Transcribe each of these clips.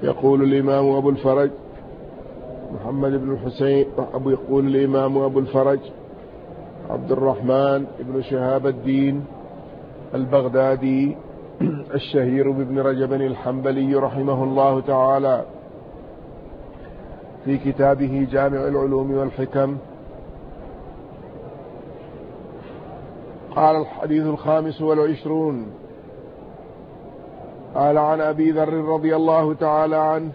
يقول الإمام أبو الفرج محمد بن الحسين يقول الإمام أبو الفرج عبد الرحمن بن شهاب الدين البغدادي الشهير بابن رجب الحنبلي رحمه الله تعالى في كتابه جامع العلوم والحكم قال: الحديث 25. قال: عن أبي ذر رضي الله تعالى عنه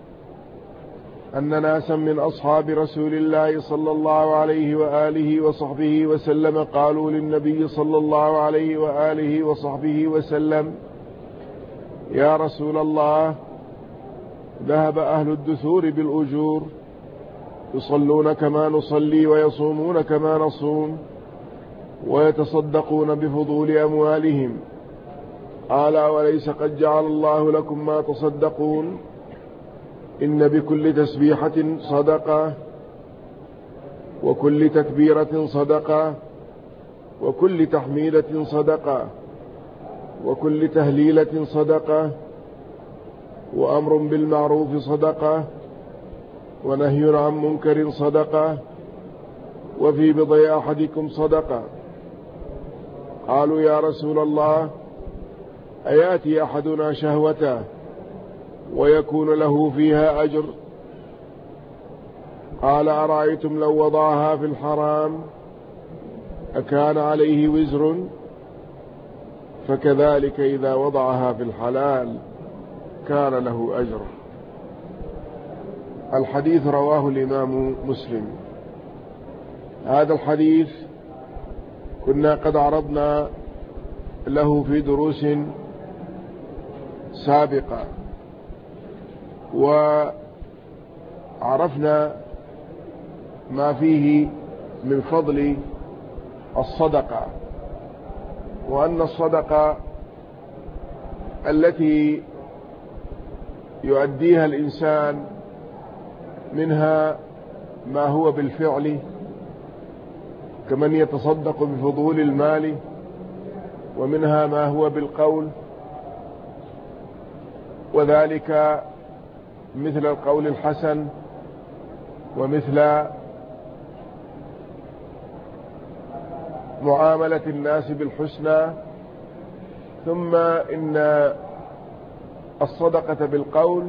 أن ناسا من أصحاب رسول الله صلى الله عليه وآله وصحبه وسلم قالوا للنبي صلى الله عليه وآله وصحبه وسلم: يا رسول الله، ذهب أهل الدثور بالأجور، يصلون كما نصلي ويصومون كما نصوم ويتصدقون بفضول أموالهم. قال: وليس قد جعل الله لكم ما تصدقون؟ إن بكل تسبيحة صدقة، وكل تكبيرة صدقة، وكل تحميدة صدقة، وكل تهليلة صدقة، وأمر بالمعروف صدقة، ونهي عن منكر صدقة، وفي بضع أحدكم صدقة. قالوا: يا رسول الله، أياتي أحدنا شهوته ويكون له فيها أجر؟ قال: أرأيتم لو وضعها في الحرام أكان عليه وزر؟ فكذلك إذا وضعها في الحلال كان له أجر. الحديث رواه الإمام مسلم. هذا الحديث كنا قد عرضنا له في دروس سابقة، وعرفنا ما فيه من فضل الصدقة، وأن الصدقة التي يؤديها الإنسان منها ما هو بالفعل، كمن يتصدق بفضول المال، ومنها ما هو بالقول، وذلك مثل القول الحسن، ومثل معاملة الناس بالحسنى. ثم إن الصدقة بالقول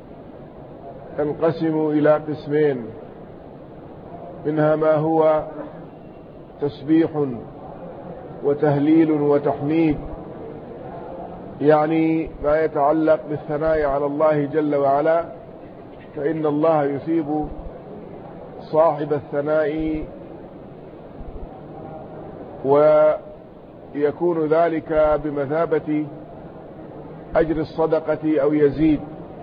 تنقسم إلى قسمين: منها ما هو تسبيح وتهليل وتحميد، يعني ما يتعلق بالثناء على الله جل وعلا، فإن الله يثيب صاحب الثناء، ويكون ذلك بمثابة أجر الصدقة أو يزيد.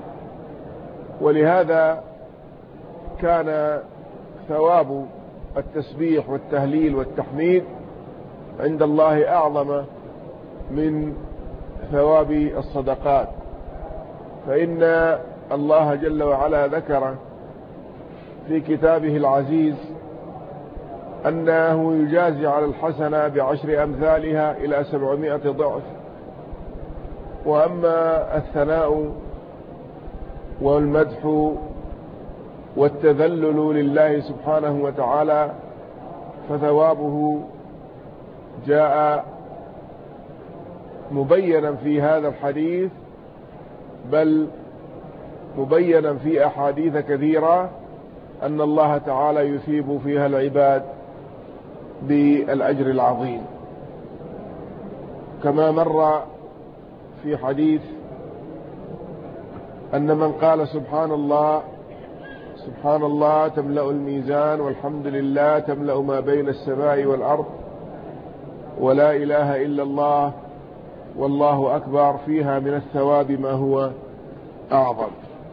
ولهذا كان ثواب التسبيح والتهليل والتحميد عند الله أعظم من ثواب الصدقات، فإن الله جل وعلا ذكر في كتابه العزيز أنه يجازي على الحسنة ب10 أمثالها إلى 700 ضعف. وأما الثناء والمدح والتذلل لله سبحانه وتعالى فثوابه جاء مبينا في هذا الحديث، بل مبينا في أحاديث كثيرة أن الله تعالى يثيب فيها العباد بالأجر العظيم، كما مر في حديث أن من قال سبحان الله سبحان الله تملأ الميزان، والحمد لله تملأ ما بين السماء والأرض، ولا إله إلا الله والله أكبر، فيها من الثواب ما هو أعظم.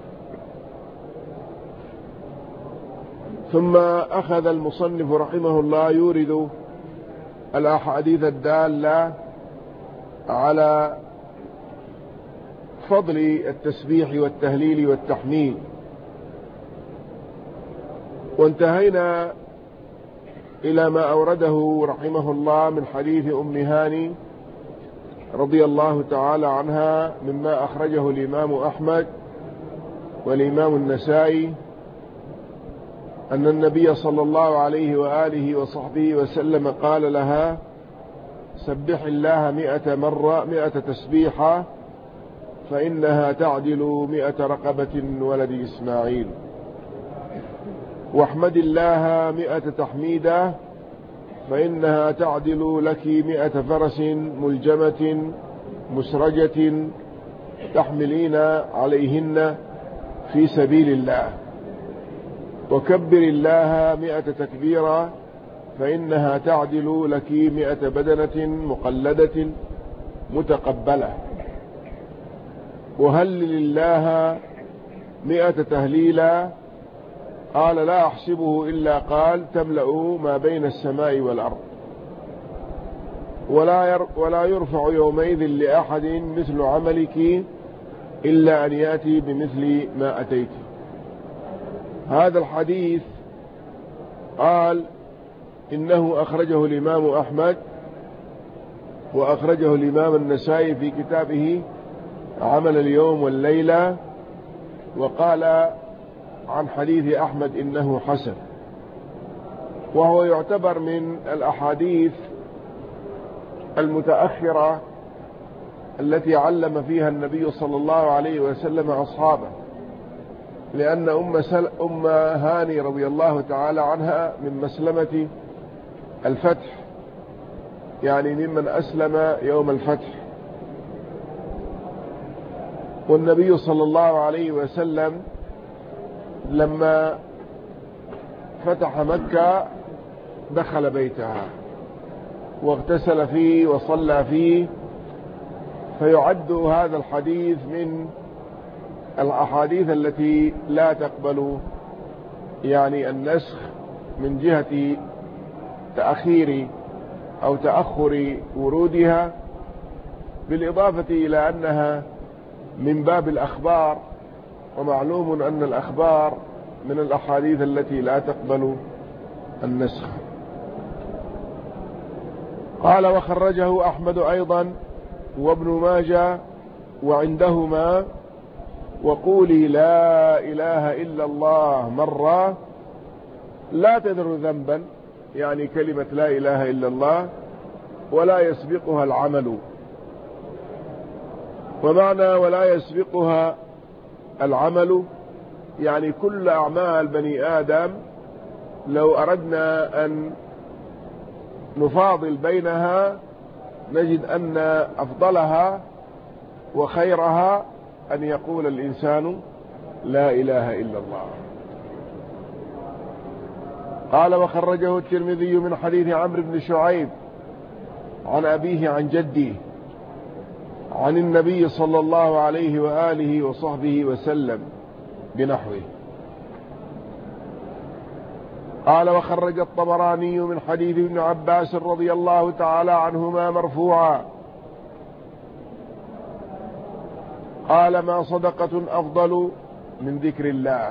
ثم أخذ المصنف رحمه الله يورد الأحاديث الدالة على فضل التسبيح والتهليل والتحميد، وانتهينا إلى ما أورده رحمه الله من حديث أم هاني رضي الله تعالى عنها، مما أخرجه الإمام أحمد والإمام النسائي أن النبي صلى الله عليه وآله وصحبه وسلم قال لها: سبح الله 100 مرة 100 تسبيحة فإنها تعدل 100 رقبة من ولد إسماعيل، واحمد الله 100 تحميدة فإنها تعدل لك 100 فرس ملجمة مسرجة تحملين عليهن في سبيل الله، وكبر الله 100 تكبيرا فإنها تعدل لك 100 بدنة مقلدة متقبلة، وهلل الله 100 تهليلا. قال: لا أحسبه إلا قال: تملأ ما بين السماء والأرض، ولا يرفع يومئذ لأحد مثل عملك إلا أن يأتي بمثل ما أتيت. هذا الحديث قال إنه أخرجه الإمام أحمد، وأخرجه الإمام النسائي في كتابه عمل اليوم والليلة، وقال عن حديث أحمد إنه حسن، وهو يعتبر من الأحاديث المتأخرة التي علم فيها النبي صلى الله عليه وسلم أصحابه، لأن أم هاني رضي الله تعالى عنها من مسلمة الفتح، يعني ممن أسلم يوم الفتح، والنبي صلى الله عليه وسلم لما فتح مكة دخل بيتها واغتسل فيه وصلى فيه، فيعد هذا الحديث من الأحاديث التي لا تقبل يعني النسخ من جهة تأخير أو تأخر ورودها، بالإضافة إلى أنها من باب الأخبار، ومعلوم أن الأخبار من الأحاديث التي لا تقبل النسخ. قال: وخرجه أحمد أيضا وابن ماجه وعندهما: وقولي لا إله إلا الله مرة لا تذر ذنبا، يعني كلمة لا إله إلا الله ولا يسبقها العمل. ومعنى ولا يسبقها العمل يعني كل أعمال بني آدم لو أردنا أن نفاضل بينها نجد أن أفضلها وخيرها أن يقول الإنسان لا إله إلا الله. قال: وخرجه الترمذي من حديث عمرو بن شعيب عن أبيه عن جده عن النبي صلى الله عليه وآله وصحبه وسلم بنحوه. قال: وخرج الطبراني من حديث ابن عباس رضي الله تعالى عنهما مرفوعا قال: ما صدقة أفضل من ذكر الله.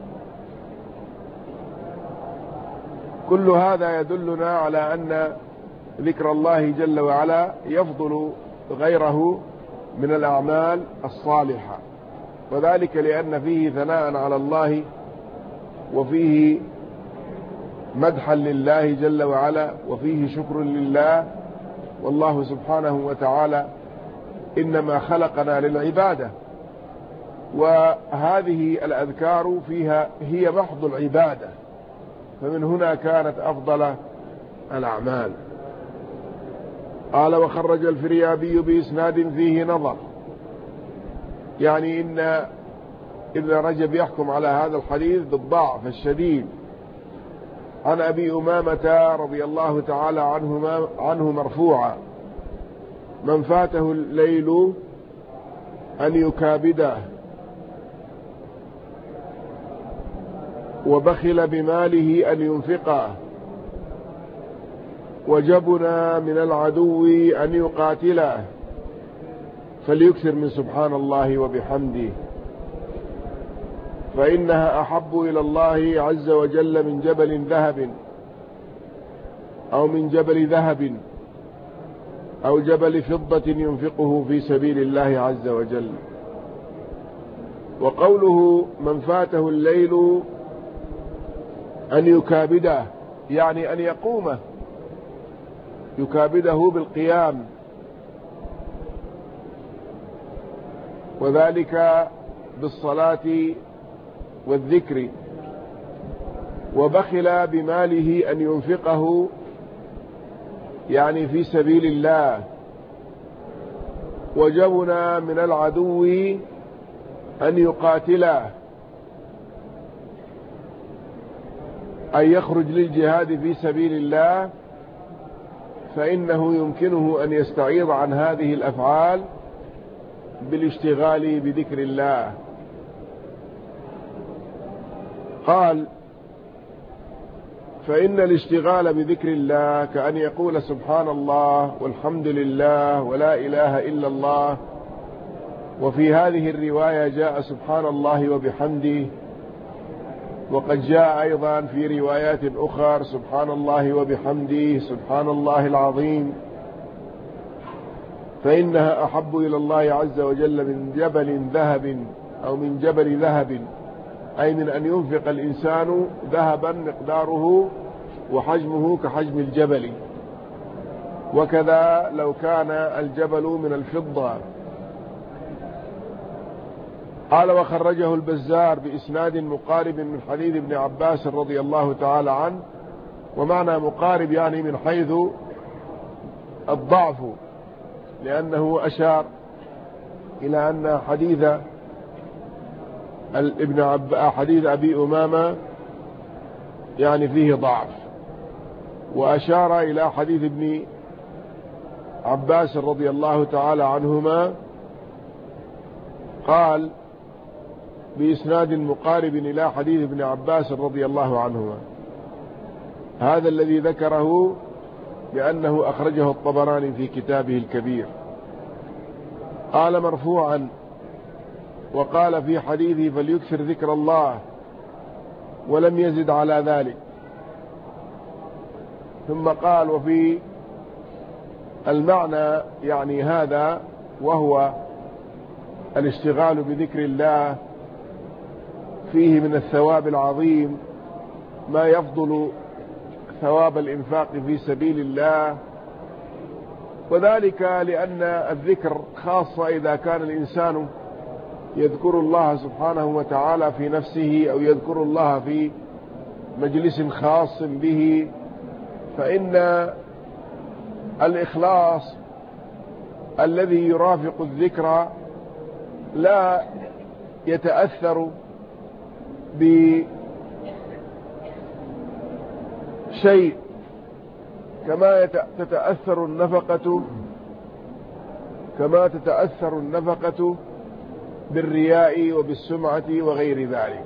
كل هذا يدلنا على أن ذكر الله جل وعلا يفضل غيره من الأعمال الصالحة، وذلك لأن فيه ثناء على الله وفيه مدحا لله جل وعلا وفيه شكر لله، والله سبحانه وتعالى إنما خلقنا للعبادة، وهذه الأذكار فيها هي محض العبادة، فمن هنا كانت أفضل الأعمال. قال: وخرج الفريابي بإسناد فيه نظر، يعني إن ابن رجب يحكم على هذا الحديث بالضعف الشديد، عن أبي أمامة رضي الله تعالى عنه مرفوعا: من فاته الليل أن يكابده وبخل بماله أن ينفقه وجبنا من العدو أن يقاتله فليكثر من سبحان الله وبحمده، فإنها أحب إلى الله عز وجل من جبل ذهب أو من جبل ذهب أو جبل فضة ينفقه في سبيل الله عز وجل. وقوله من فاته الليل أن يكابده يعني أن يقومه، يكابده بالقيام، وذلك بالصلاة والذكر. وبخل بماله أن ينفقه يعني في سبيل الله. وجبن من العدو أن يقاتله، أن يخرج للجهاد في سبيل الله، فإنه يمكنه أن يستعيض عن هذه الأفعال بالاشتغال بذكر الله. قال فإن الاشتغال بذكر الله كأن يقول سبحان الله والحمد لله ولا إله إلا الله. وفي هذه الرواية جاء سبحان الله وبحمده، وقد جاء أيضا في روايات أخرى سبحان الله وبحمده سبحان الله العظيم، فإنها أحب إلى الله عز وجل من جبل ذهب أو من جبل ذهب، أي من أن ينفق الإنسان ذهبا مقداره وحجمه كحجم الجبل، وكذا لو كان الجبل من الفضة. قال وخرجه البزار بإسناد مقارب من حديث ابن عباس رضي الله تعالى عنه. ومعنى مقارب يعني من حيث الضعف، لأنه أشار إلى أن حديث أبي أمامة يعني فيه ضعف، وأشار إلى حديث ابن عباس رضي الله تعالى عنهما، قال بإسناد مقارب إلى حديث ابن عباس رضي الله عنهما. هذا الذي ذكره بأنه أخرجه الطبراني في كتابه الكبير. قال مرفوعا، وقال في حديثه فليكثر ذكر الله، ولم يزد على ذلك. ثم قال وفي المعنى يعني هذا، وهو الاشتغال بذكر الله فيه من الثواب العظيم ما يفضل ثواب الإنفاق في سبيل الله، وذلك لأن الذكر خاصة إذا كان الإنسان يذكر الله سبحانه وتعالى في نفسه أو يذكر الله في مجلس خاص به، فإن الإخلاص الذي يرافق الذكر لا يتأثر بشيء كما تتأثر النفقة بالرياء وبالسمعة وغير ذلك.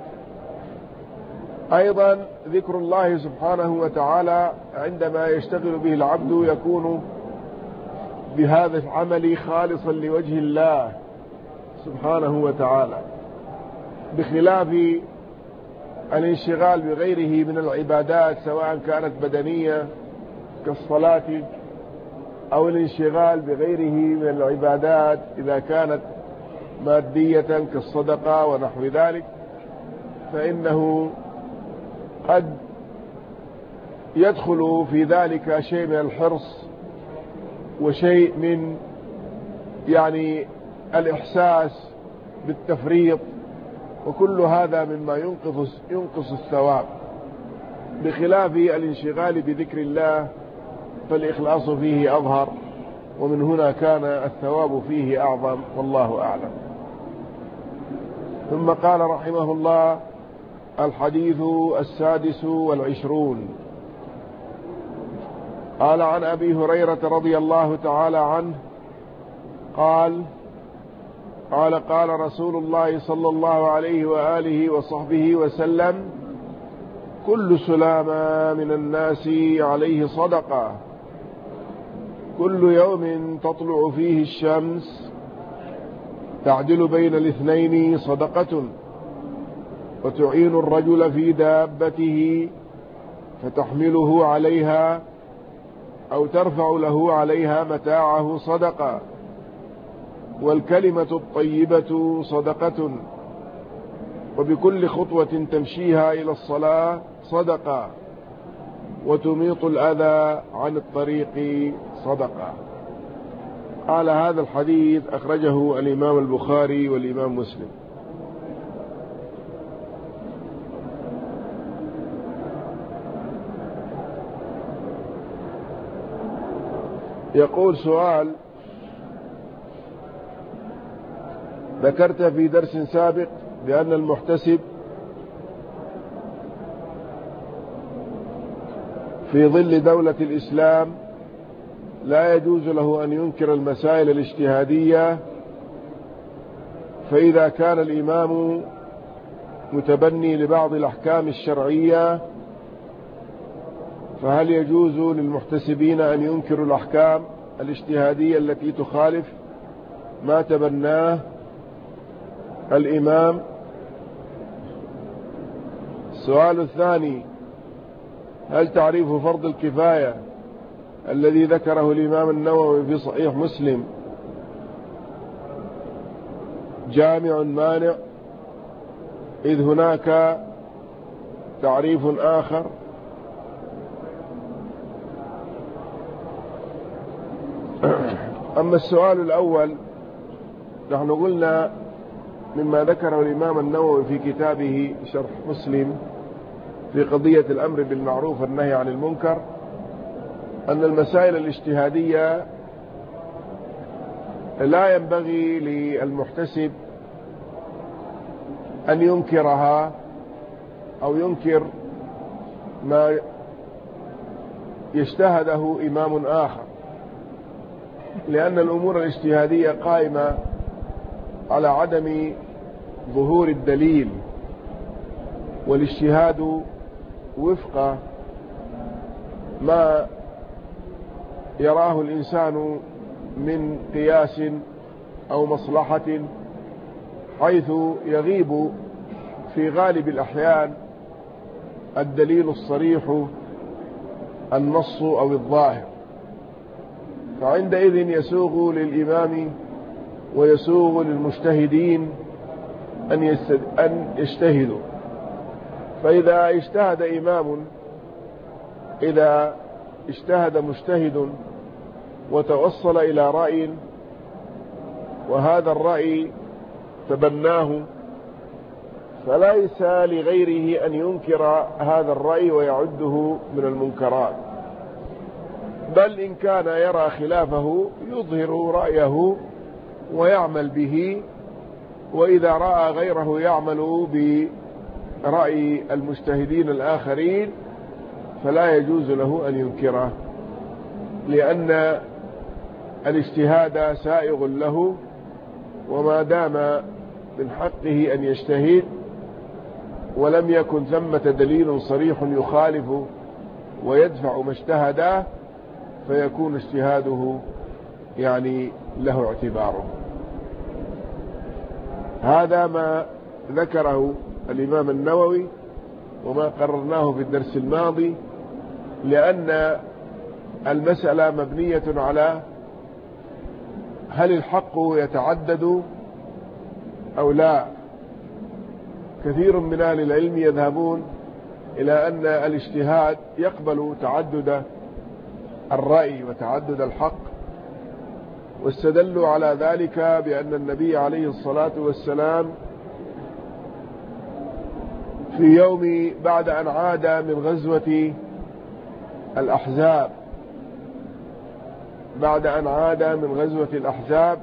أيضا ذكر الله سبحانه وتعالى عندما يشتغل به العبد يكون بهذا العمل خالصا لوجه الله سبحانه وتعالى، بخلاف الانشغال بغيره من العبادات سواء كانت بدنية كالصلاة، أو الانشغال بغيره من العبادات إذا كانت مادية كالصدقة ونحو ذلك، فإنه قد يدخل في ذلك شيء من الحرص وشيء من يعني الإحساس بالتفريط، وكل هذا مما ينقص الثواب، بخلاف الانشغال بذكر الله فالإخلاص فيه أظهر، ومن هنا كان الثواب فيه أعظم، والله أعلم. ثم قال رحمه الله: الحديث 26. قال عن أبي هريرة رضي الله تعالى عنه قال قال رسول الله صلى الله عليه وآله وصحبه وسلم: كل سلامة من الناس عليه صدقة، كل يوم تطلع فيه الشمس تعدل بين الاثنين صدقة، وتعين الرجل في دابته فتحمله عليها أو ترفع له عليها متاعه صدقة، والكلمة الطيبة صدقة، وبكل خطوة تمشيها إلى الصلاة صدقة، وتميط الأذى عن الطريق صدقة. قال هذا الحديث أخرجه الإمام البخاري والإمام مسلم. يقول سؤال: ذكرت في درس سابق بأن المحتسب في ظل دولة الإسلام لا يجوز له أن ينكر المسائل الاجتهادية، فإذا كان الإمام متبني لبعض الأحكام الشرعية فهل يجوز للمحتسبين أن ينكروا الأحكام الاجتهادية التي تخالف ما تبناه الإمام؟ السؤال الثاني: هل تعريف فرض الكفاية الذي ذكره الإمام النووي في صحيح مسلم جامع مانع، إذ هناك تعريف آخر؟ أما السؤال الأول، نحن قلنا مما ذكره الإمام النووي في كتابه شرح مسلم في قضية الأمر بالمعروف والنهي عن المنكر أن المسائل الاجتهادية لا ينبغي للمحتسب أن ينكرها أو ينكر ما يجتهده إمام آخر، لأن الأمور الاجتهادية قائمة على عدم ظهور الدليل، والاجتهاد وفق ما يراه الإنسان من قياس أو مصلحة، حيث يغيب في غالب الأحيان الدليل الصريح، النص أو الظاهر، فعندئذ يسوغ للإمام ويسوغ للمجتهدين أن يجتهدوا. فإذا اجتهد مجتهد وتوصل إلى رأي، وهذا الرأي تبناه، فليس لغيره أن ينكر هذا الرأي ويعده من المنكرات، بل إن كان يرى خلافه يظهر رأيه ويعمل به، وإذا رأى غيره يعمل برأي المجتهدين الآخرين فلا يجوز له أن ينكره، لأن الاجتهاد سائغ له، وما دام من حقه أن يجتهد ولم يكن ثمة دليل صريح يخالف ويدفع ما اجتهده فيكون اجتهاده له اعتباره. هذا ما ذكره الإمام النووي وما قررناه في الدرس الماضي، لأن المسألة مبنية على هل الحق يتعدد أو لا. كثير من أهل العلم يذهبون إلى أن الاجتهاد يقبل تعدد الرأي وتعدد الحق، واستدلوا على ذلك بأن النبي عليه الصلاة والسلام في يوم بعد أن عاد من غزوة الأحزاب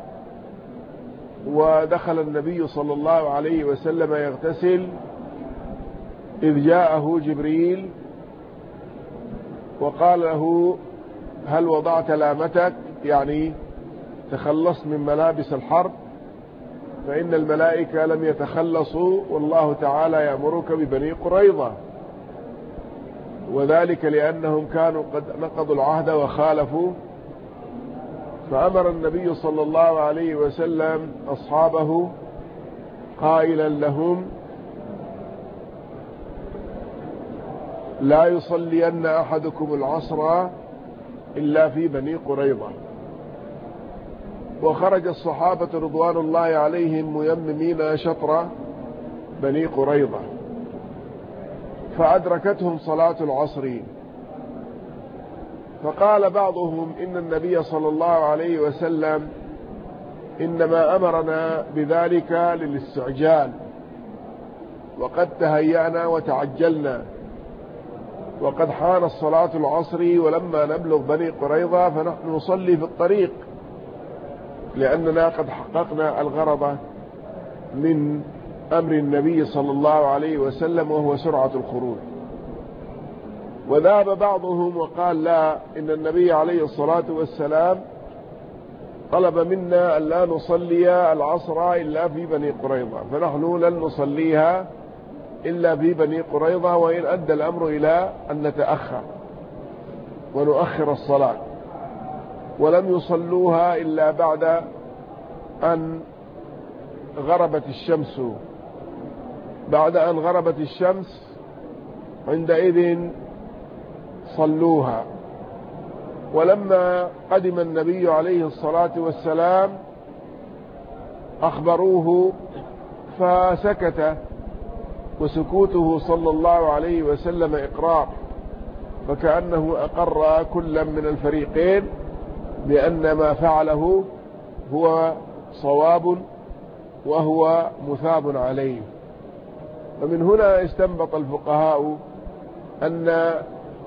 ودخل النبي صلى الله عليه وسلم يغتسل، إذ جاءه جبريل وقال له: هل وضعت لامتك؟ يعني تخلصت من ملابس الحرب، فإن الملائكة لم يتخلصوا، والله تعالى يأمرك ببني قريظة، وذلك لأنهم كانوا قد نقضوا العهد وخالفوا. فأمر النبي صلى الله عليه وسلم أصحابه قائلا لهم: لا يصلين أحدكم العصر إلا في بني قريظة. وخرج الصحابة رضوان الله عليهم ميممين شطرة بني قريظة، فأدركتهم صلاة العصر. فقال بعضهم إن النبي صلى الله عليه وسلم إنما أمرنا بذلك للاستعجال، وقد تهيأنا وتعجلنا، وقد حان الصلاة العصر ولما نبلغ بني قريظة فنحن نصلي في الطريق، لأننا قد حققنا الغرض من أمر النبي صلى الله عليه وسلم وهو سرعة الخروج. وذهب بعضهم وقال لا، إن النبي عليه الصلاة والسلام طلب منا أن لا نصلي العصر إلا في بني قريظة، فنحن لن نصليها إلا في بني قريظة، وإن أدى الأمر إلى أن نتأخر ونؤخر الصلاة. ولم يصلوها إلا بعد أن غربت الشمس. بعد أن غربت الشمس عندئذ صلوها. ولما قدم النبي عليه الصلاة والسلام أخبروه فسكت، وسكوته صلى الله عليه وسلم إقرار، فكأنه أقر كل من الفريقين بأن ما فعله هو صواب وهو مثاب عليه. ومن هنا استنبط الفقهاء أن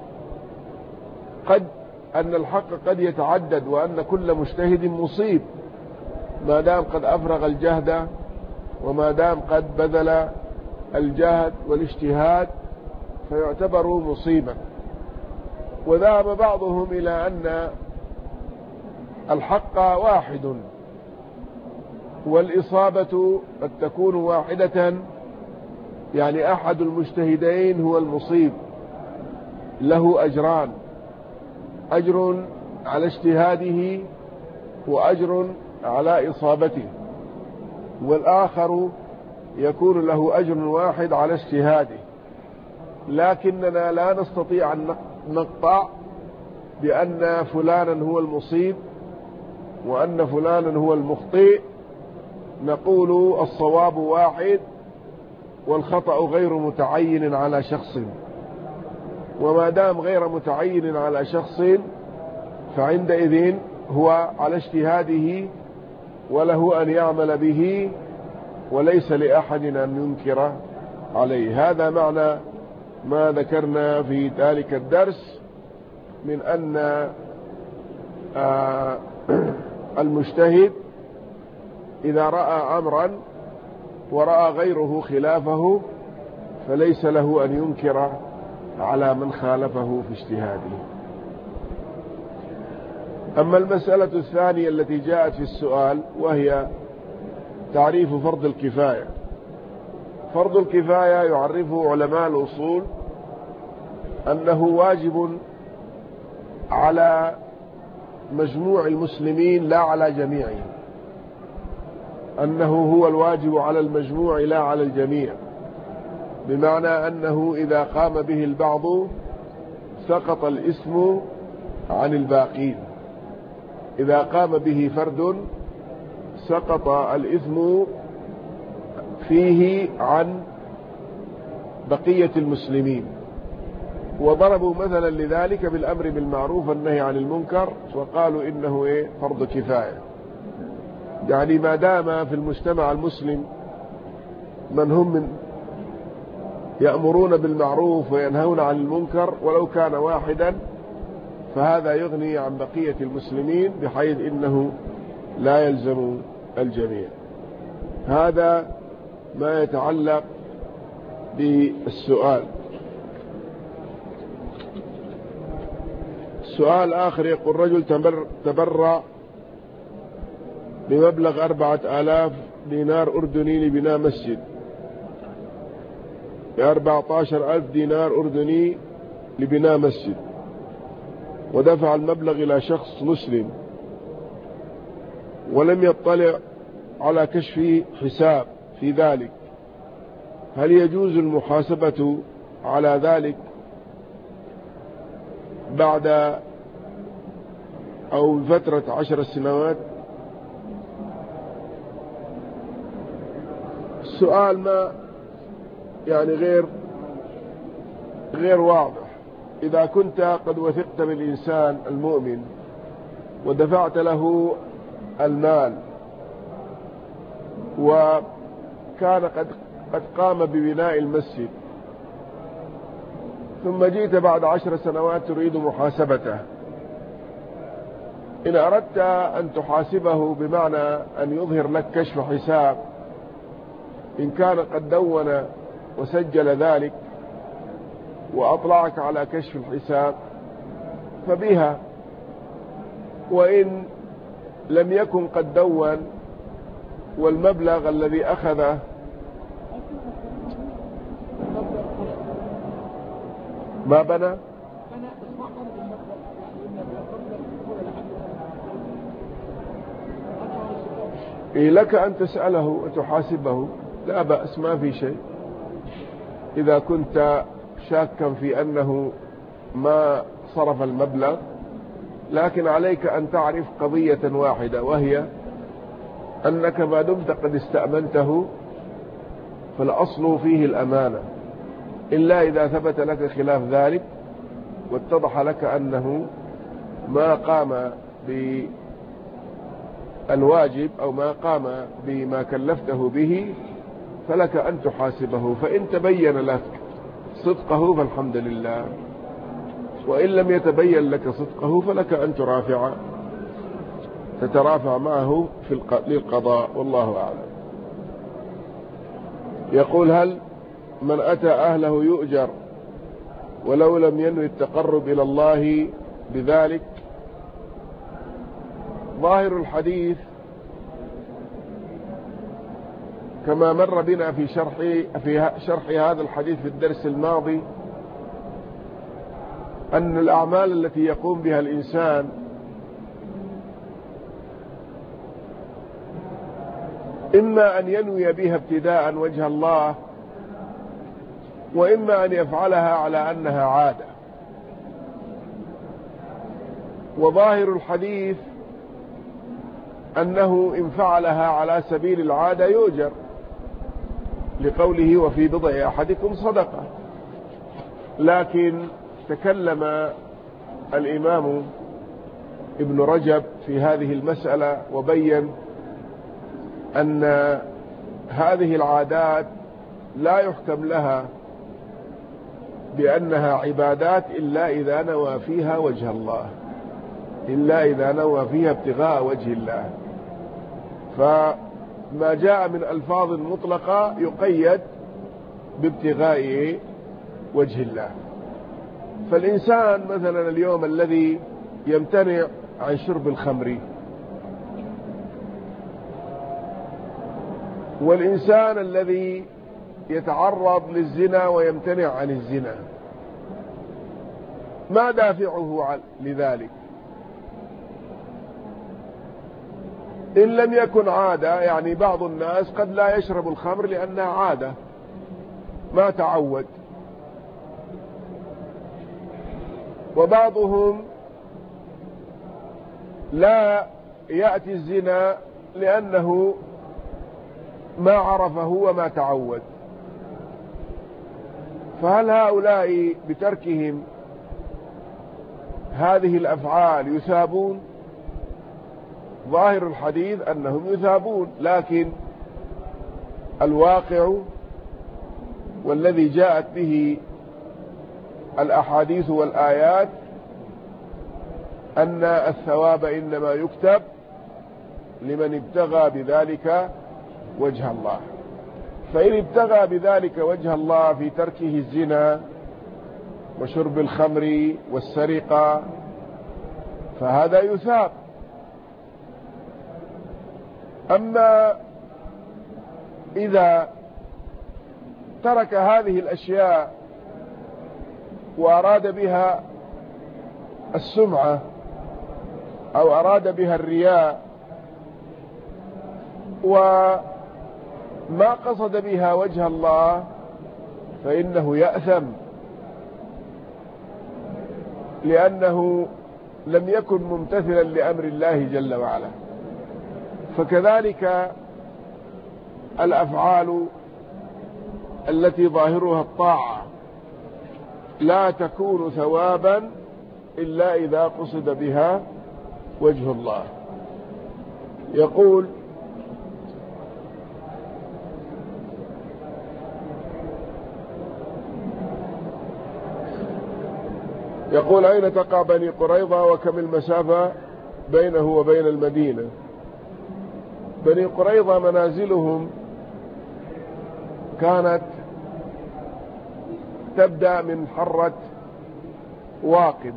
الحق قد يتعدد، وأن كل مجتهد مصيب ما دام قد أفرغ الجهد، وما دام قد بذل الجهد والاجتهاد فيعتبر مصيبا. وذهب بعضهم إلى أن الحق واحد، والإصابة قد تكون واحدة، يعني أحد المجتهدين هو المصيب له أجران، أجر على اجتهاده وأجر على إصابته، والآخر يكون له أجر واحد على اجتهاده. لكننا لا نستطيع أن نقطع بأن فلانا هو المصيب وأن فلانا هو المخطئ، نقول الصواب واحد والخطأ غير متعين على شخص. وما دام غير متعين على شخص فعندئذ هو على اجتهاده وله أن يعمل به، وليس لأحد أن ينكر عليه. هذا معنى ما ذكرنا في ذلك الدرس من أن المجتهد إذا رأى أمرا ورأى غيره خلافه فليس له أن ينكر على من خالفه في اجتهاده. أما المسألة الثانية التي جاءت في السؤال وهي تعريف فرض الكفاية. فرض الكفاية يعرفه علماء الأصول أنه واجب على مجموع المسلمين لا على جميعهم، أنه هو الواجب على المجموع لا على الجميع، بمعنى أنه إذا قام به البعض سقط الإثم عن الباقين، إذا قام به فرد سقط الإثم فيه عن بقية المسلمين. وضربوا مثلا لذلك بالأمر بالمعروف والنهي عن المنكر، وقالوا إنه فرض كفاية، يعني ما دام في المجتمع المسلم من هم يأمرون بالمعروف وينهون عن المنكر ولو كان واحدا، فهذا يغني عن بقية المسلمين بحيث إنه لا يلزم الجميع. هذا ما يتعلق بالسؤال. السؤال آخر يقول: رجل تبرع بمبلغ 4000 دينار أردني لبناء مسجد، 14,000 دينار أردني لبناء مسجد، ودفع المبلغ إلى شخص مسلم ولم يطلع على كشف حساب في ذلك، هل يجوز المحاسبة على ذلك بعد أو فترة 10 سنوات؟ السؤال ما يعني غير واضح. إذا كنت قد وثقت بالإنسان المؤمن ودفعت له المال وكان قد قام ببناء المسجد، ثم جئت بعد 10 سنوات تريد محاسبته، إن أردت أن تحاسبه بمعنى أن يظهر لك كشف حساب إن كان قد دون وسجل ذلك وأطلعك على كشف الحساب فبها، وإن لم يكن قد دون والمبلغ الذي أخذه ما بنى لك أن تسأله وتحاسبه، لا بأس، ما في شيء إذا كنت شاكا في أنه ما صرف المبلغ. لكن عليك أن تعرف قضية واحدة، وهي أنك ما دمت قد استأمنته فالأصل فيه الأمانة، إلا إذا ثبت لك خلاف ذلك واتضح لك أنه ما قام بالواجب أو ما قام بما كلفته به، فلك أن تحاسبه. فإن تبين لك صدقه فالحمد لله، وإن لم يتبين لك صدقه فلك أن تترافع معه للقضاء، والله أعلم. يقول: هل من أتى أهله يؤجر ولو لم ينوي التقرب إلى الله بذلك؟ ظاهر الحديث كما مر بنا في شرح هذا الحديث في الدرس الماضي، أن الأعمال التي يقوم بها الإنسان إما أن ينوي بها ابتداء وجه الله، وإما أن يفعلها على أنها عادة. وظاهر الحديث أنه إن فعلها على سبيل العادة يؤجر، لقوله: وفي بضع أحدكم صدقة. لكن تكلم الإمام ابن رجب في هذه المسألة وبين أن هذه العادات لا يحكم لها بأنها عبادات إلا إذا نوى فيها وجه الله، إلا إذا نوى فيها ابتغاء وجه الله. فما جاء من ألفاظ مطلقة يقيد بابتغاء وجه الله. فالإنسان مثلا اليوم الذي يمتنع عن شرب الخمر، والإنسان الذي يتعرض للزنا ويمتنع عن الزنا، ما دافعه لذلك؟ إن لم يكن عادة، يعني بعض الناس قد لا يشرب الخمر لأنها عادة ما تعود، وبعضهم لا يأتي الزنا لأنه ما عرفه وما تعود. فهل هؤلاء بتركهم هذه الأفعال يثابون؟ ظاهر الحديث أنهم يثابون، لكن الواقع والذي جاءت به الأحاديث والآيات أن الثواب إنما يكتب لمن ابتغى بذلك وجه الله. فإن ابتغى بذلك وجه الله في تركه الزنا وشرب الخمر والسرقة فهذا يثاب. أما إذا ترك هذه الأشياء وأراد بها السمعة أو أراد بها الرياء وما قصد بها وجه الله فإنه يأثم، لأنه لم يكن ممتثلا لأمر الله جل وعلا. فكذلك الأفعال التي ظاهرها الطاعة لا تكون ثوابا إلا إذا قصد بها وجه الله. يقول أين تقع بني قريظة وكم المسافة بينه وبين المدينة؟ بني قريظة منازلهم كانت تبدأ من حرة واقد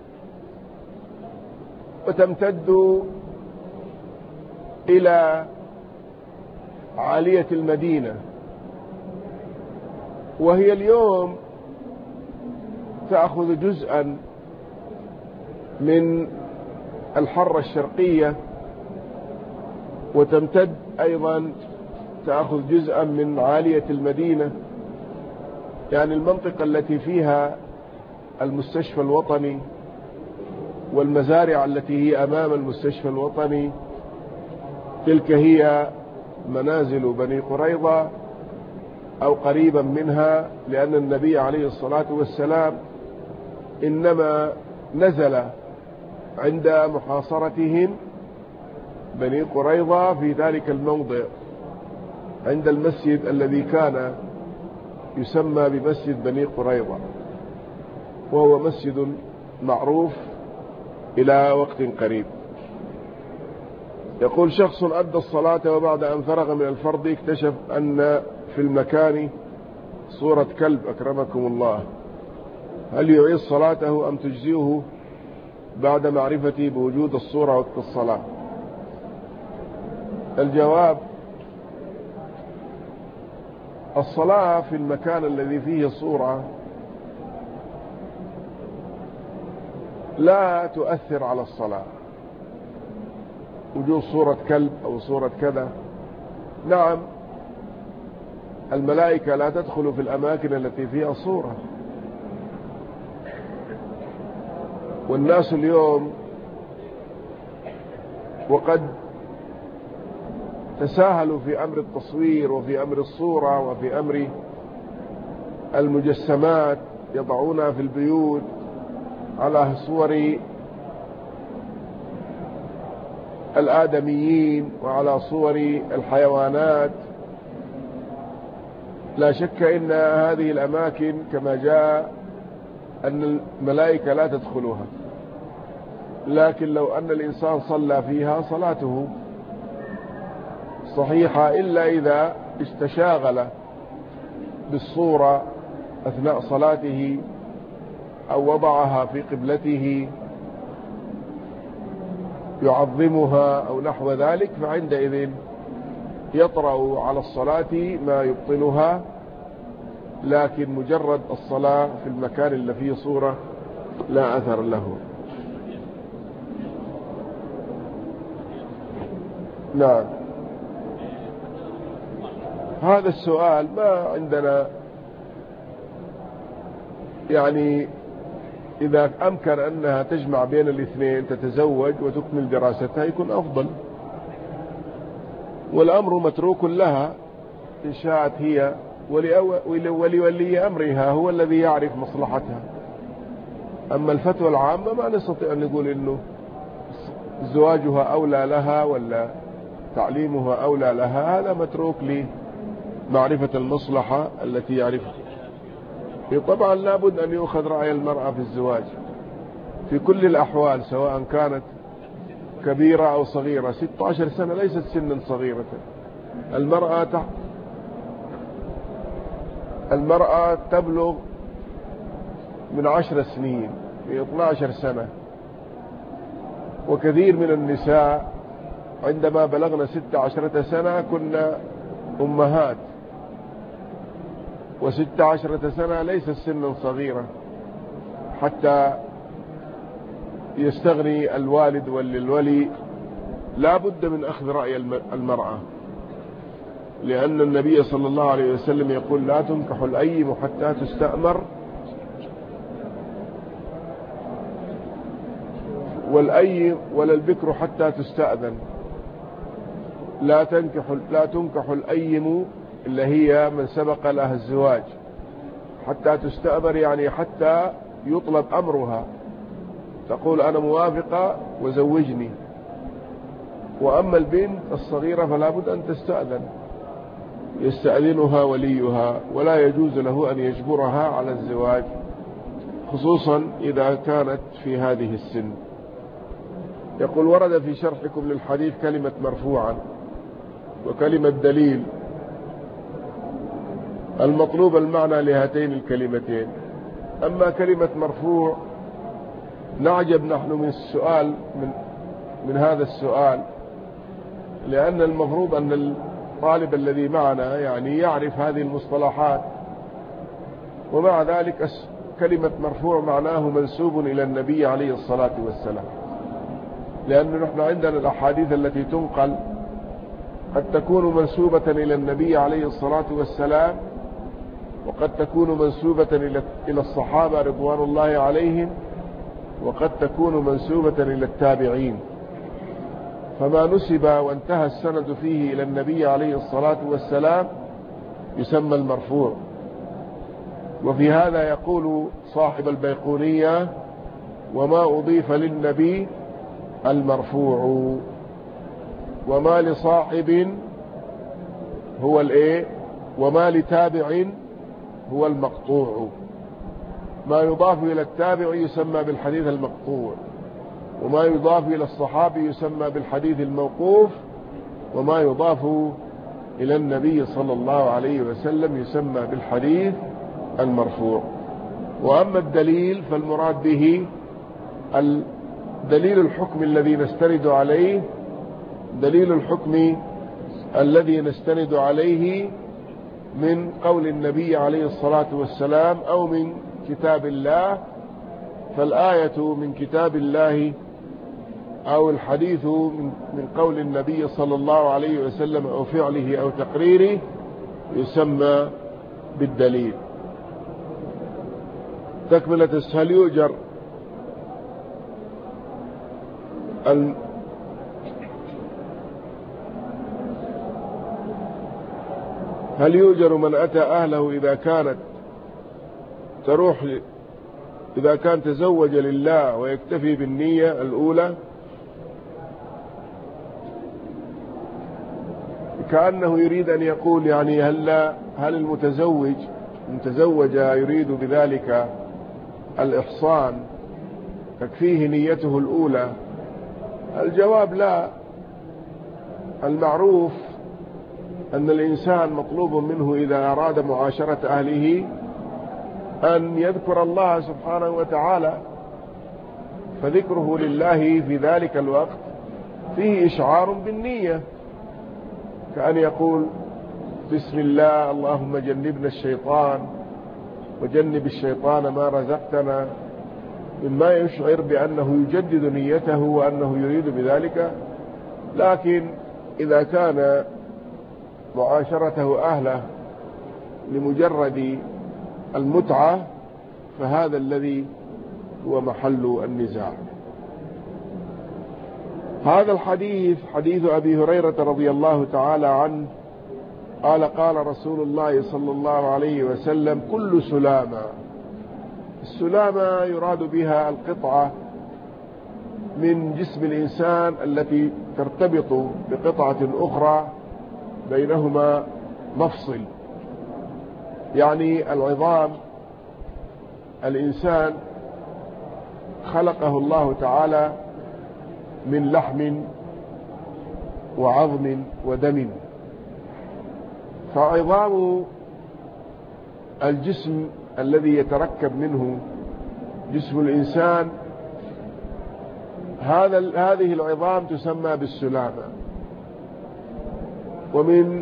وتمتد إلى عالية المدينة، وهي اليوم تأخذ جزءا من الحرة الشرقية وتمتد أيضا تأخذ جزءا من عالية المدينة، يعني المنطقة التي فيها المستشفى الوطني والمزارع التي هي أمام المستشفى الوطني تلك هي منازل بني قريظة أو قريبا منها، لأن النبي عليه الصلاة والسلام إنما نزل عند محاصرتهم بني قريظة في ذلك الموضع عند المسجد الذي كان يسمى بمسجد بني قريظة، وهو مسجد معروف إلى وقت قريب. يقول شخص أدى الصلاة وبعد أن فرغ من الفرض اكتشف أن في المكان صورة كلب أكرمكم الله، هل يعيد صلاته أم تجزئه بعد معرفته بوجود الصورة وقت الصلاة؟ الجواب: الصلاة في المكان الذي فيه صورة لا تؤثر على الصلاة، وجود صورة كلب أو صورة كذا. نعم، الملائكة لا تدخل في الأماكن التي فيها صورة، والناس اليوم وقد تساهلوا في أمر التصوير وفي أمر الصورة وفي أمر المجسمات، يضعونها في البيوت على صور الآدميين وعلى صور الحيوانات. لا شك إن هذه الأماكن كما جاء أن الملائكة لا تدخلها، لكن لو أن الإنسان صلى فيها صلاته صحيحة، إلا إذا استشاغل بالصورة أثناء صلاته أو وضعها في قبلته يعظمها أو نحو ذلك، فعندئذ يطرأ على الصلاة ما يبطلها، لكن مجرد الصلاة في المكان اللي فيه صورة لا أثر له. نعم، هذا السؤال ما عندنا، يعني إذا أمكن أنها تجمع بين الاثنين تتزوج وتكمل دراستها يكون أفضل، والأمر متروك لها إن شاءت هي، ولولي أمرها هو الذي يعرف مصلحتها. أما الفتوى العامة ما نستطيع أن نقول إنه زواجها أولى لها ولا تعليمها أولى لها، هذا متروك لمعرفة المصلحة التي يعرفها. طبعا لابد أن يؤخذ رأي المرأة في الزواج في كل الأحوال، سواء كانت كبيرة أو صغيرة. 16 سنة ليست سنا صغيرة. المرأة تبلغ من 10 سنين، في 12 سنة، وكثير من النساء عندما بلغنا 16 سنة كنا أمهات، و16 سنة ليست سنا صغيرة حتى يستغني الوالد والولي. لا بد من أخذ رأي المرأة، لأن النبي صلى الله عليه وسلم يقول لا تنكح الأيم حتى تستأمر، والأيم ولا البكر حتى تستأذن. لا تنكح الأيم اللي هي من سبق لها الزواج، حتى تستأمر يعني حتى يطلب أمرها، تقول أنا موافقة وزوجني. وأما البنت الصغيرة فلا بد أن تستأذن، يستأذنها وليها، ولا يجوز له أن يجبرها على الزواج، خصوصا إذا كانت في هذه السن. يقول ورد في شرحكم للحديث كلمة مرفوعا وكلمة دليل، المطلوب المعنى لهاتين الكلمتين. أما كلمة مرفوع نعجب نحن من السؤال من هذا السؤال، لأن المفروض أن الطالب الذي معنا يعني يعرف هذه المصطلحات، ومع ذلك كلمة مرفوع معناه منسوب إلى النبي عليه الصلاة والسلام، لأن نحن عندنا الأحاديث التي تنقل قد تكون منسوبة إلى النبي عليه الصلاة والسلام، وقد تكون منسوبة إلى الصحابة رضوان الله عليهم، وقد تكون منسوبة إلى التابعين. فما نسب وانتهى السند فيه إلى النبي عليه الصلاة والسلام يسمى المرفوع. وفي هذا يقول صاحب البيقونية: وما أضيف للنبي المرفوع، وما لصاحب هو الايه، وما لتابع هو المقطوع. ما يضاف إلى التابع يسمى بالحديث المقطوع، وما يضاف إلى الصحابي يسمى بالحديث الموقوف، وما يضاف إلى النبي صلى الله عليه وسلم يسمى بالحديث المرفوع. وأما الدليل فالمراد به دليل الحكم الذي نستند عليه، دليل الحكم الذي نستند عليه من قول النبي عليه الصلاة والسلام أو من كتاب الله. فالآية من كتاب الله أو الحديث من قول النبي صلى الله عليه وسلم أو فعله أو تقريره يسمى بالدليل. تكملة: هل يؤجر من أتى أهله إذا كان تزوج لله ويكتفي بالنية الأولى؟ كأنه يريد أن يقول يعني هل المتزوج يريد بذلك الإحصان تكفيه نيته الأولى؟ الجواب لا. المعروف أن الإنسان مطلوب منه إذا أراد معاشرة أهله أن يذكر الله سبحانه وتعالى، فذكره لله في ذلك الوقت فيه إشعار بالنية، كأن يقول: بسم الله اللهم جنبنا الشيطان وجنب الشيطان ما رزقتنا، مما يشعر بأنه يجدد نيته وأنه يريد بذلك. لكن إذا كان معاشرته أهله لمجرد المتعة فهذا الذي هو محل النزاع. هذا الحديث حديث أبي هريرة رضي الله تعالى عنه قال: قال رسول الله صلى الله عليه وسلم: كل سلامة. السلامة يراد بها القطعة من جسم الإنسان التي ترتبط بقطعة أخرى بينهما مفصل، يعني العظام. الإنسان خلقه الله تعالى من لحم وعظم ودم، فعظام الجسم الذي يتركب منه جسم الإنسان هذه العظام تسمى بالسلامة. ومن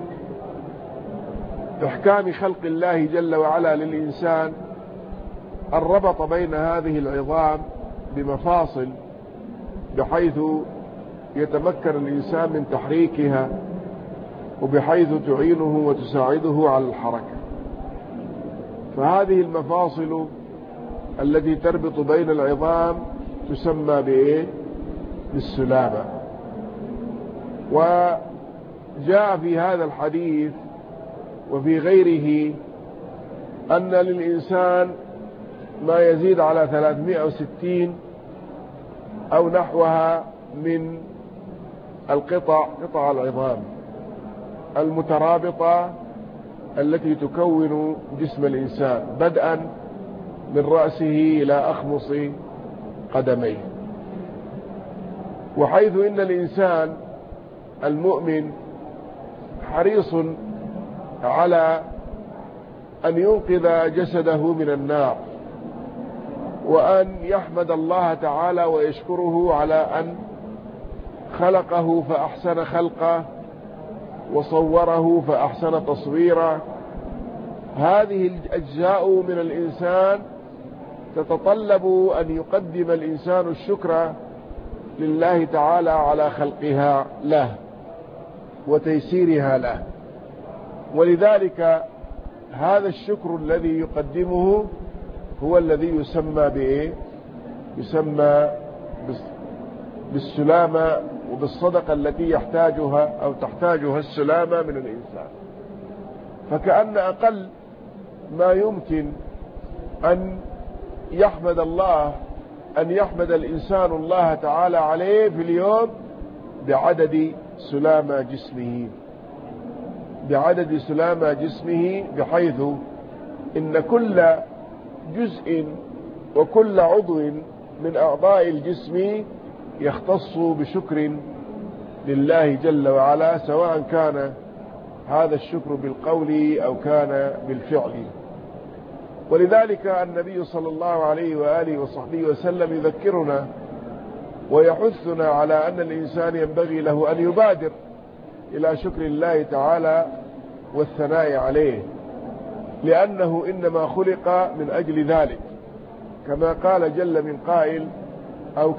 إحكام خلق الله جل وعلا للإنسان الربط بين هذه العظام بمفاصل بحيث يتمكن الإنسان من تحريكها، وبحيث تعينه وتساعده على الحركة. فهذه المفاصل التي تربط بين العظام تسمى بإيه؟ بالسلامة. وجاء في هذا الحديث وفي غيره أن للإنسان ما يزيد على 360 أو نحوها من قطع العظام المترابطة التي تكون جسم الإنسان، بدءا من رأسه إلى أخمص قدميه. وحيث إن الإنسان المؤمن حريص على أن ينقذ جسده من النار، وأن يحمد الله تعالى ويشكره على أن خلقه فأحسن خلقه وصوره فأحسن تصويره. هذه الأجزاء من الإنسان تتطلب أن يقدم الإنسان الشكر لله تعالى على خلقها له وتيسيرها له. ولذلك هذا الشكر الذي يقدمه هو الذي يسمى بإيه؟ يسمى بالسلامة وبالصدقة التي يحتاجها أو تحتاجها السلامة من الإنسان. فكأن أقل ما يمكن أن يحمد الله أن يحمد الإنسان الله تعالى عليه في اليوم بعدد سلامة جسمه، بحيث إن كل جزء وكل عضو من أعضاء الجسم يختص بشكر لله جل وعلا، سواء كان هذا الشكر بالقول أو كان بالفعل. ولذلك النبي صلى الله عليه وآله وصحبه وسلم يذكرنا ويحثنا على أن الإنسان ينبغي له أن يبادر إلى شكر الله تعالى والثناء عليه، لأنه إنما خلق من أجل ذلك، كما قال جل من قائل، أو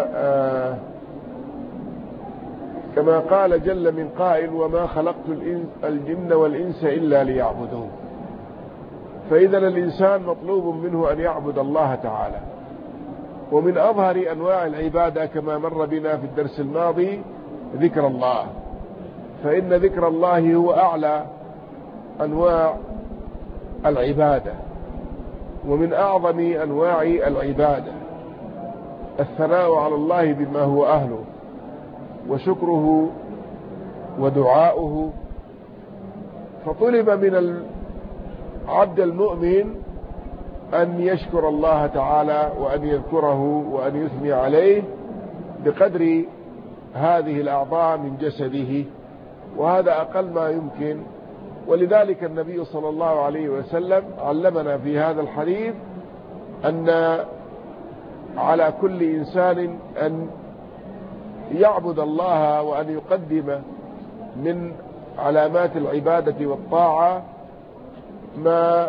كما قال جل من قائل: وما خلقت الجن والإنس إلا ليعبدون. فإذا الإنسان مطلوب منه أن يعبد الله تعالى. ومن أظهر أنواع العبادة كما مر بنا في الدرس الماضي ذكر الله، فإن ذكر الله هو أعلى أنواع العبادة ومن أعظم أنواع العبادة، الثناء على الله بما هو أهله وشكره ودعاؤه. فطلب من العبد المؤمن أن يشكر الله تعالى وأن يذكره وأن يثني عليه بقدر هذه الأعضاء من جسده، وهذا أقل ما يمكن. ولذلك النبي صلى الله عليه وسلم علمنا في هذا الحديث أن على كل إنسان أن يعبد الله وأن يقدم من علامات العبادة والطاعة ما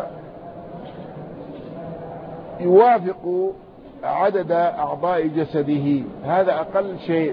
يوافق عدد أعضاء جسده، هذا أقل شيء.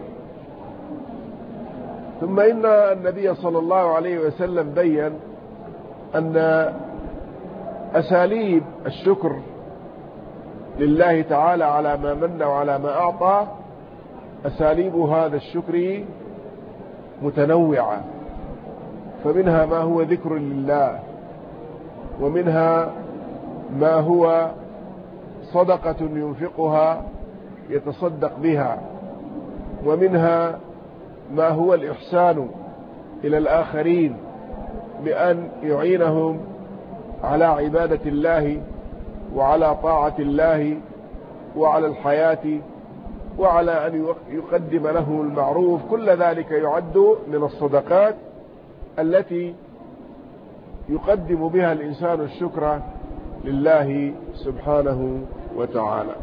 ثم إن النبي صلى الله عليه وسلم بيّن أن أساليب الشكر لله تعالى على ما من وعلى ما أعطى، أساليب هذا الشكر متنوعة، فمنها ما هو ذكر لله، ومنها ما هو صدقة ينفقها يتصدق بها، ومنها ما هو الإحسان إلى الآخرين بأن يعينهم على عبادة الله وعلى طاعة الله وعلى الحياة وعلى أن يقدم له المعروف. كل ذلك يعد من الصدقات التي يقدم بها الإنسان الشكر لله سبحانه وتعالى.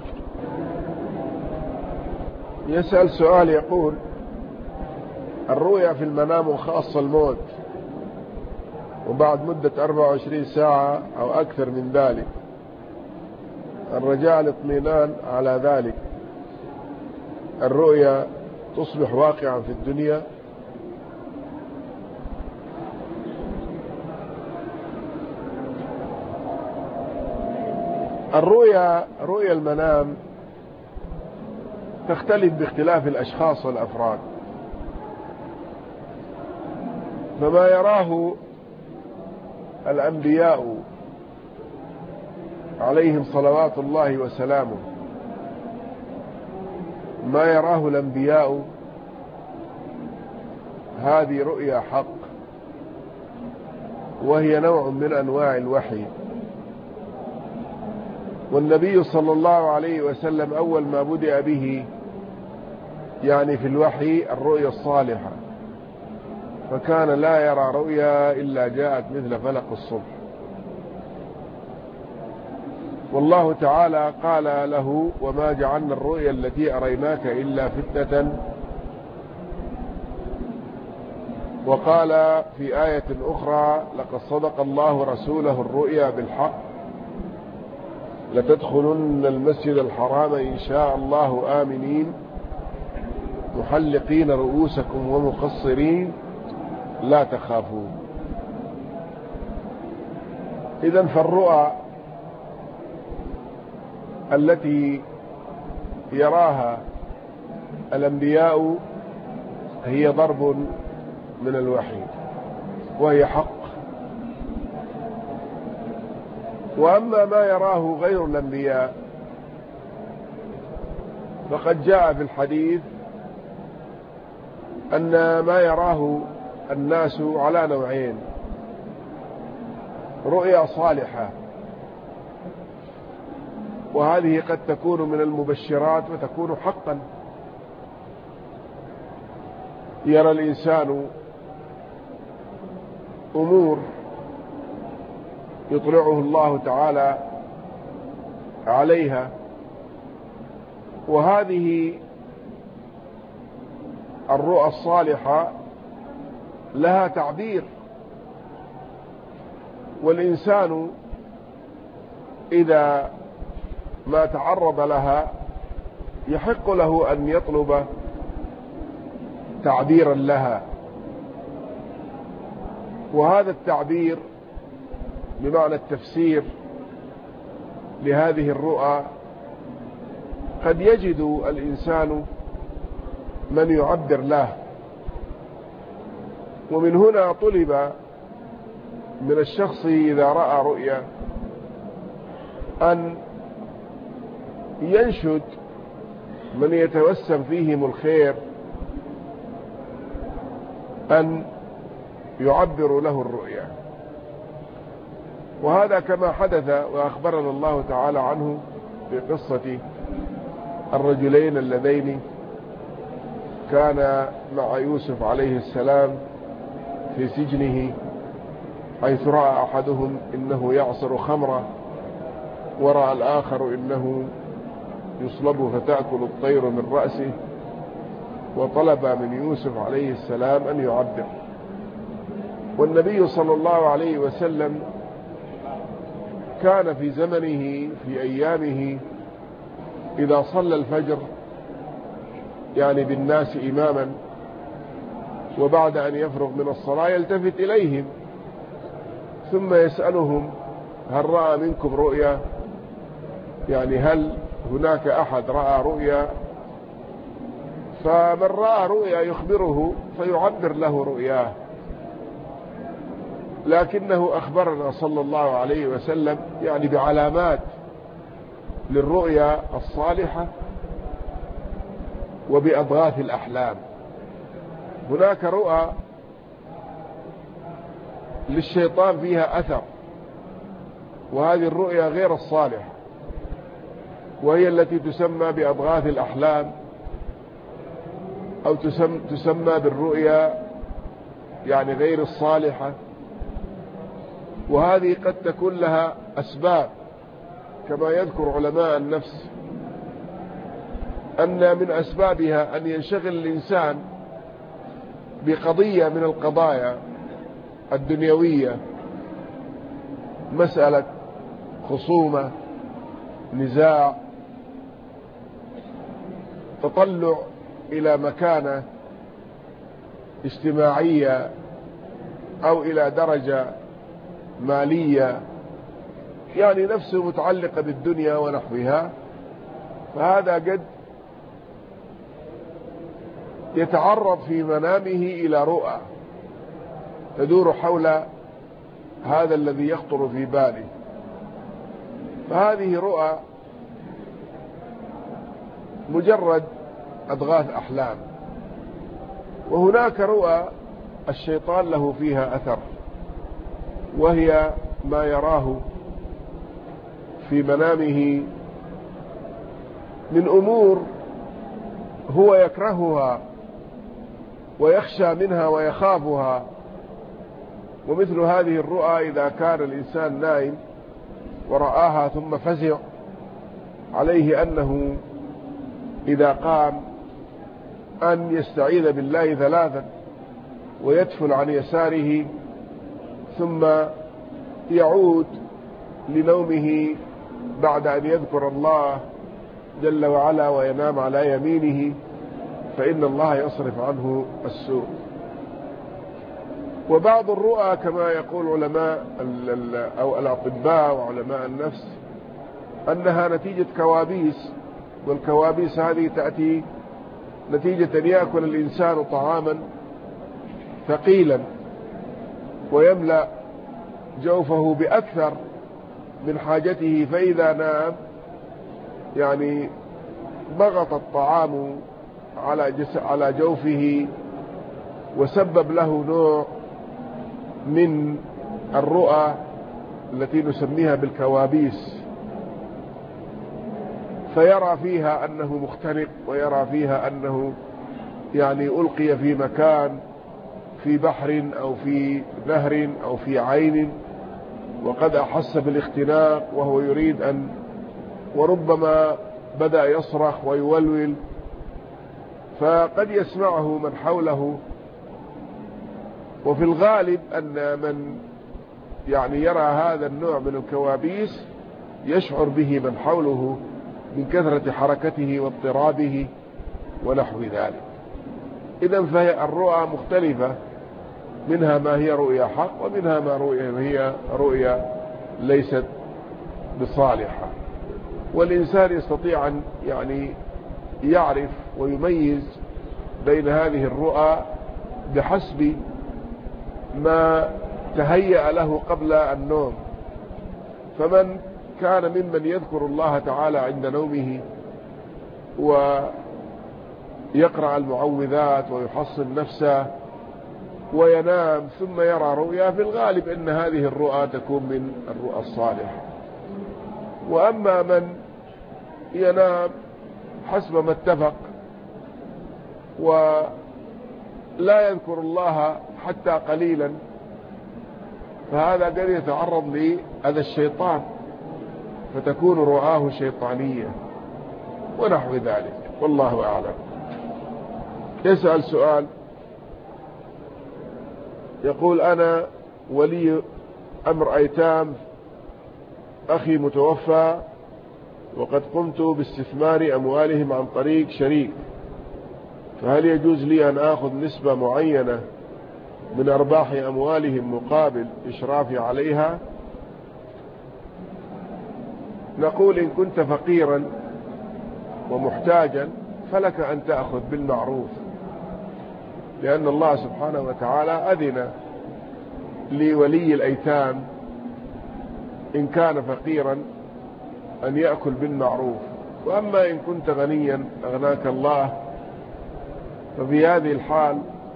يسأل سؤال يقول: الرؤيا في المنام خاصة الموت وبعد مدة 24 ساعة أو أكثر من ذلك، الرجاء الاطمئنان على ذلك، الرؤيا تصبح واقعا في الدنيا؟ رؤيا المنام تختلف باختلاف الأشخاص والأفراد، فما يراه الأنبياء عليهم صلوات الله وسلامه ما يراه الأنبياء هذه رؤيا حق، وهي نوع من أنواع الوحي. والنبي صلى الله عليه وسلم أول ما بدأ به يعني في الوحي الرؤيا الصالحة، فكان لا يرى رؤيا إلا جاءت مثل فلق الصبح. والله تعالى قال له: وما جعلنا الرؤيا التي أريناك إلا فتنة. وقال في آية أخرى: لقد صدق الله رسوله الرؤيا بالحق لتدخلن المسجد الحرام إن شاء الله آمنين محلقين رؤوسكم ومقصرين لا تخافون. إذن فالرؤى التي يراها الأنبياء هي ضرب من الوحي، وهي حق. وأما ما يراه غير الأنبياء فقد جاء في الحديث أن ما يراه الناس على نوعين: رؤيا صالحة، وهذه قد تكون من المبشرات وتكون حقا. يرى الإنسان أمور يطلعه الله تعالى عليها، وهذه الرؤى الصالحة لها تعبير، والإنسان إذا ما تعرض لها يحق له أن يطلب تعبيرا لها. وهذا التعبير بمعنى التفسير لهذه الرؤى قد يجد الإنسان من يعبر له. ومن هنا طلب من الشخص إذا رأى رؤيا أن ينشد من يتوسم فيهم الخير أن يعبر له الرؤيا. وهذا كما حدث وأخبرنا الله تعالى عنه في قصة الرجلين اللذين كان مع يوسف عليه السلام في سجنه، حيث رأى أحدهم إنه يعصر خمرا، ورأى الآخر إنه يصلب فتأكل الطير من رأسه، وطلب من يوسف عليه السلام أن يعبر. والنبي صلى الله عليه وسلم كان في زمنه في أيامه إذا صلى الفجر يعني بالناس إماما، وبعد أن يفرغ من الصلاة يلتفت إليهم ثم يسألهم: هل رأى منكم رؤيا؟ يعني هل هناك أحد رأى رؤيا؟ فمن رأى رؤيا يخبره فيعبر له رؤياه. لكنه أخبرنا صلى الله عليه وسلم يعني بعلامات للرؤيا الصالحة وبأضغاث الأحلام. هناك رؤى للشيطان فيها أثر، وهذه الرؤيا غير الصالحة، وهي التي تسمى بأضغاث الأحلام، أو تسمى بالرؤيا يعني غير الصالحة. وهذه قد تكون لها أسباب، كما يذكر علماء النفس أن من أسبابها أن ينشغل الإنسان بقضية من القضايا الدنيوية، مسألة خصومة، نزاع، تطلع إلى مكانة اجتماعية أو إلى درجة مالية، يعني نفسه متعلقة بالدنيا ونحوها. فهذا قد يتعرض في منامه إلى رؤى تدور حول هذا الذي يخطر في باله. فهذه رؤى مجرد أضغاث أحلام، وهناك رؤى الشيطان له فيها أثر، وهي ما يراه في منامه من أمور هو يكرهها ويخشى منها ويخافها. ومثل هذه الرؤى إذا كان الإنسان نائم ورآها ثم فزع، عليه أنه إذا قام أن يستعيذ بالله 3 ويدفل عن يساره، ثم يعود لنومه بعد أن يذكر الله جل وعلا وينام على يمينه، فإن الله يصرف عنه السوء. وبعض الرؤى كما يقول علماء أو الأطباء وعلماء النفس أنها نتيجة كوابيس، والكوابيس هذه تأتي نتيجة أن يأكل الإنسان طعاما ثقيلا ويملأ جوفه بأكثر من حاجته، فإذا نام يعني ضغط الطعام على جوفه وسبب له نوع من الرؤى التي نسميها بالكوابيس، فيرى فيها أنه مختنق، ويرى فيها أنه يعني ألقي في مكان في بحر أو في نهر أو في عين، وقد أحس بالاختناق وهو يريد وربما بدأ يصرخ ويولول، فقد يسمعه من حوله. وفي الغالب أن من يعني يرى هذا النوع من الكوابيس يشعر به من حوله من كثرة حركته واضطرابه ونحو ذلك. إذن فهي الرؤى مختلفة، منها ما هي رؤيا حق، ومنها ما هي رؤيا ليست بصالحة. والإنسان يستطيع أن يعني يعرف ويميز بين هذه الرؤى بحسب ما تهيأ له قبل النوم. فمن كان ممن يذكر الله تعالى عند نومه ويقرأ المعوذات ويحصن نفسه وينام ثم يرى رؤيا، في الغالب أن هذه الرؤى تكون من الرؤى الصالحة. وأما من ينام حسب ما اتفق ولا يذكر الله حتى قليلا، فهذا قد يتعرض لأذى الشيطان، فتكون رؤاه شيطانية ونحو ذلك، والله أعلم. يسأل سؤال يقول: أنا ولي أمر أيتام، أخي متوفى، وقد قمت باستثمار أموالهم عن طريق شريك، فهل يجوز لي أن آخذ نسبة معينة من أرباح أموالهم مقابل إشرافي عليها؟ نقول: إن كنت فقيرا ومحتاجا فلك أن تأخذ بالمعروف، لأن الله سبحانه وتعالى أذن لولي الأيتام إن كان فقيرا أن يأكل بالمعروف. وأما إن كنت غنيا أغناك الله، ففي هذه الحال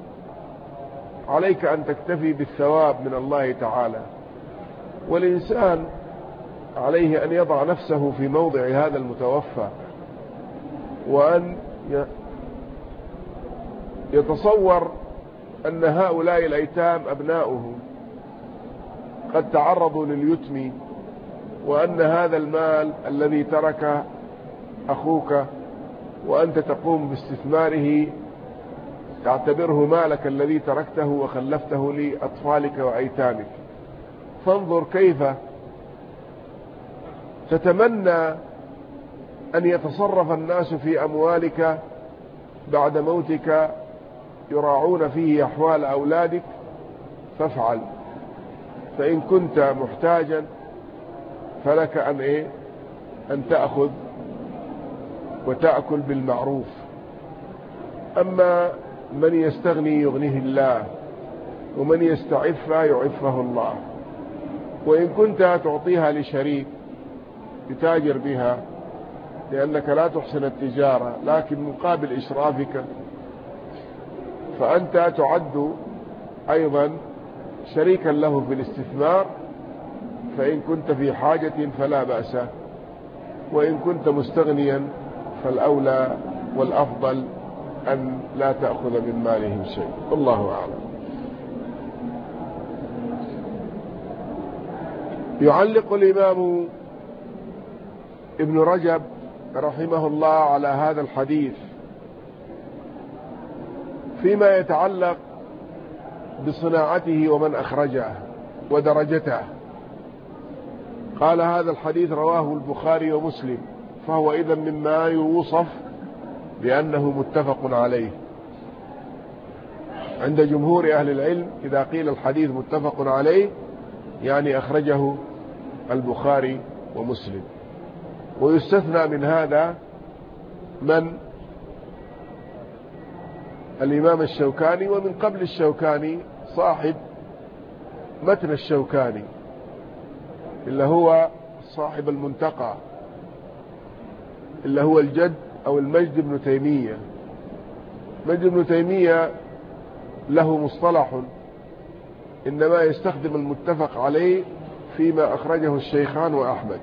عليك أن تكتفي بالثواب من الله تعالى. والإنسان عليه أن يضع نفسه في موضع هذا المتوفى، وأن يتصور أن هؤلاء الأيتام أبناؤه قد تعرضوا لليتم، وأن هذا المال الذي ترك أخوك وأنت تقوم باستثماره تعتبره مالك الذي تركته وخلفته لأطفالك وأيتامك. فانظر كيف تتمنى أن يتصرف الناس في أموالك بعد موتك يراعون فيه أحوال أولادك، فافعل. فإن كنت محتاجا فلك أن تأخذ وتأكل بالمعروف. أما من يستغني يغنيه الله، ومن يستعف يعفه الله. وإن كنت تعطيها لشريك يتاجر بها لأنك لا تحسن التجارة، لكن مقابل إشرافك فأنت تعد أيضا شريكا له في الاستثمار، فإن كنت في حاجة فلا بأس، وإن كنت مستغنيا فالأولى والأفضل أن لا تأخذ من مالهم شيء. والله أعلم. يعلق الإمام ابن رجب رحمه الله على هذا الحديث فيما يتعلق بصناعته ومن أخرجه ودرجته. قال: هذا الحديث رواه البخاري ومسلم، فهو إذن مما يوصف بأنه متفق عليه. عند جمهور أهل العلم إذا قيل الحديث متفق عليه يعني أخرجه البخاري ومسلم. ويستثنى من هذا من الإمام الشوكاني، ومن قبل الشوكاني صاحب متن الشوكاني اللي هو صاحب المنتقى، اللي هو الجد أو المجد بن تيمية. مجد بن تيمية له مصطلح إنما يستخدم المتفق عليه فيما أخرجه الشيخان وأحمد.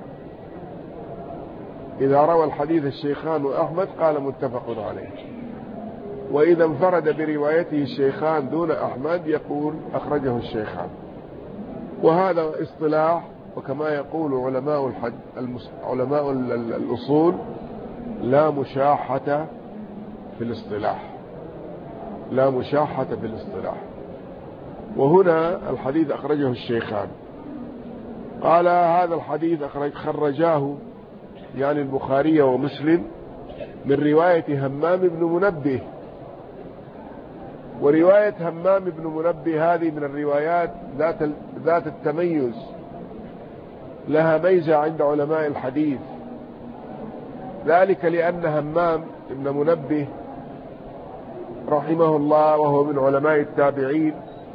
إذا روى الحديث الشيخان وأحمد قال متفق عليه، وإذا انفرد بروايته الشيخان دون أحمد يقول أخرجه الشيخان. وهذا اصطلاح، وكما يقول علماء الأصول: لا مشاحة في الاصطلاح، لا مشاحة في الاصطلاح. وهنا الحديث أخرجه الشيخان. قال: هذا الحديث خرجاه يعني البخاري ومسلم من رواية همام بن منبه. ورواية همام بن منبه هذه من الروايات ذات التميز، لها ميزة عند علماء الحديث، ذلك لأن همام بن منبه رحمه الله وهو من علماء التابعين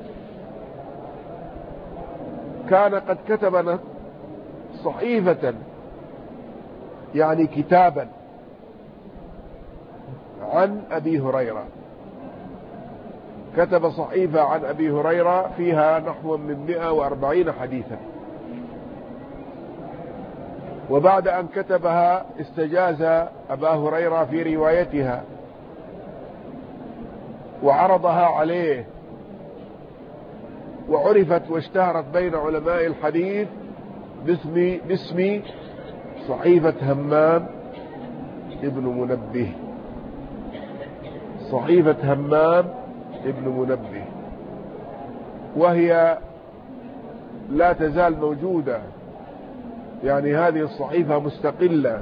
كان قد كتب صحيفة، يعني كتابا عن أبي هريرة. كتب صحيفة عن أبي هريرة فيها نحو من 140 حديثا، وبعد أن كتبها استجاز أبا هريرة في روايتها وعرضها عليه، وعرفت واشتهرت بين علماء الحديث باسم صحيفة همام ابن منبه. صحيفة همام ابن منبه، وهي لا تزال موجودة، يعني هذه الصحيفة مستقلة.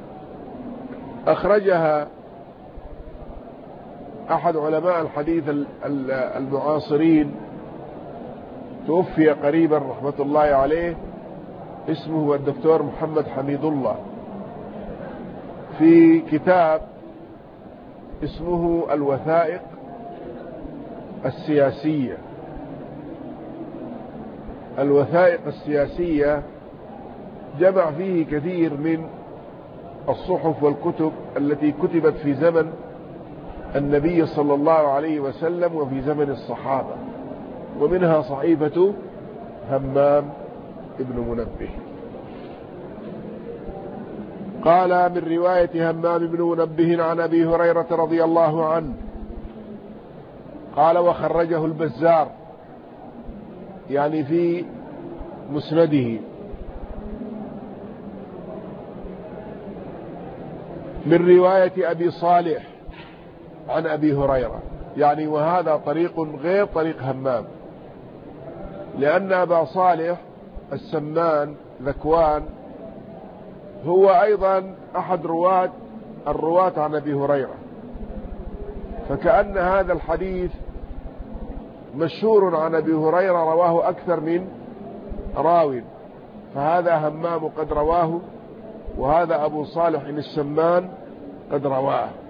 أخرجها أحد علماء الحديث المعاصرين، توفي قريبا رحمة الله عليه، اسمه الدكتور محمد حميد الله، في كتاب اسمه الوثائق السياسية. الوثائق السياسية جمع فيه كثير من الصحف والكتب التي كتبت في زمن النبي صلى الله عليه وسلم وفي زمن الصحابة، ومنها صحيفة همام ابن منبه. قال: من رواية همام بن منبه عن أبي هريرة رضي الله عنه قال: وخرجه البزار، يعني في مسنده، من رواية أبي صالح عن أبي هريرة، يعني وهذا طريق غير طريق همام، لأن أبا صالح السمان ذكوان هو أيضا أحد الرواة عن أبي هريرة، فكأن هذا الحديث مشهور عن أبي هريرة رواه أكثر من راو، فهذا همام قد رواه، وهذا أبو صالح السمان قد رواه.